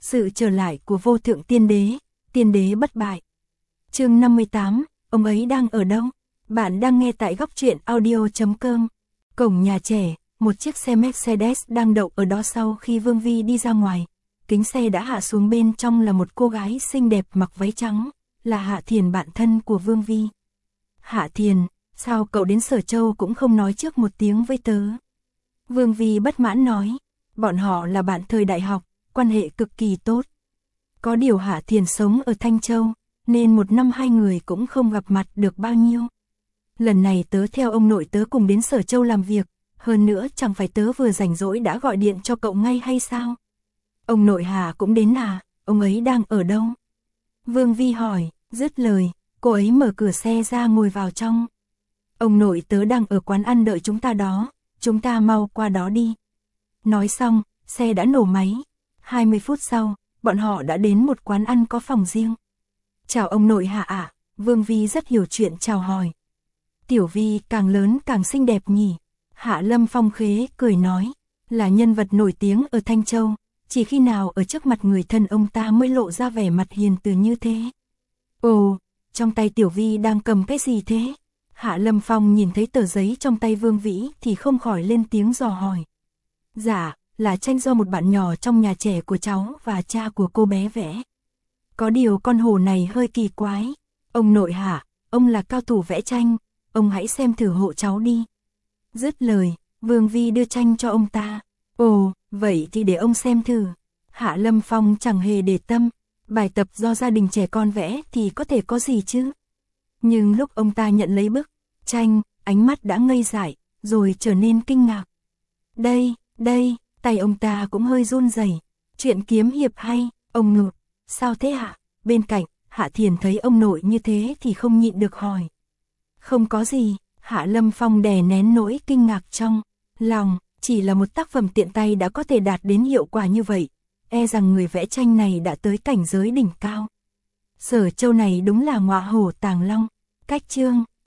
Sự trở lại của vô thượng tiên đế bất bại. Chương 58, ông ấy đang ở đâu? Bạn đang nghe tại góc truyện audio.com. Cổng nhà trẻ, một chiếc xe Mercedes đang đậu ở đó sau khi Vương Vi đi ra ngoài. Kính xe đã hạ xuống, bên trong là một cô gái xinh đẹp mặc váy trắng, là Hạ Thiền, bạn thân của Vương Vi. Hạ Thiền, sao cậu đến Sở Châu cũng không nói trước một tiếng với tớ? Vương Vi bất mãn nói, bọn họ là bạn thời đại học, quan hệ cực kỳ tốt. Có điều Hạ Thiền sống ở Thanh Châu, nên một năm hai người cũng không gặp mặt được bao nhiêu. Lần này tớ theo ông nội tớ cùng đến Sở Châu làm việc, hơn nữa chẳng phải tớ vừa rảnh rỗi đã gọi điện cho cậu ngay hay sao? Ông nội Hà cũng đến à, ông ấy đang ở đâu? Vương Vi hỏi, dứt lời, cô ấy mở cửa xe ra ngồi vào trong. Ông nội tớ đang ở quán ăn đợi chúng ta đó, chúng ta mau qua đó đi. Nói xong, xe đã nổ máy. 20 phút sau, bọn họ đã đến một quán ăn có phòng riêng. Chào ông nội Hạ ạ, Vương Vi rất hiểu chuyện chào hỏi. Tiểu Vi càng lớn càng xinh đẹp nhỉ? Hạ Lâm Phong khế cười nói, là nhân vật nổi tiếng ở Thanh Châu, chỉ khi nào ở trước mặt người thân ông ta mới lộ ra vẻ mặt hiền từ như thế. Ồ, trong tay Tiểu Vi đang cầm cái gì thế? Hạ Lâm Phong nhìn thấy tờ giấy trong tay Vương Vĩ thì không khỏi lên tiếng dò hỏi. Dạ, là tranh do một bạn nhỏ trong nhà trẻ của cháu và cha của cô bé vẽ. Có điều con hổ này hơi kỳ quái. Ông nội Hạ, ông là cao thủ vẽ tranh, ông hãy xem thử hộ cháu đi. Dứt lời, Vương Vi đưa tranh cho ông ta. Ồ, vậy thì để ông xem thử. Hạ Lâm Phong chẳng hề để tâm, bài tập do gia đình trẻ con vẽ thì có thể có gì chứ. Nhưng lúc ông ta nhận lấy bức tranh, ánh mắt đã ngây dại, rồi trở nên kinh ngạc. Đây, tay ông ta cũng hơi run rẩy. Chuyện kiếm hiệp hay, ông nội, sao thế hả? Bên cạnh, Hạ Thiền thấy ông nội như thế thì không nhịn được hỏi. Không có gì, Hạ Lâm Phong đè nén nỗi kinh ngạc trong lòng, chỉ là một tác phẩm tiện tay đã có thể đạt đến hiệu quả như vậy. E rằng người vẽ tranh này đã tới cảnh giới đỉnh cao. Sở Châu này đúng là ngọa hổ tàng long. Cách chương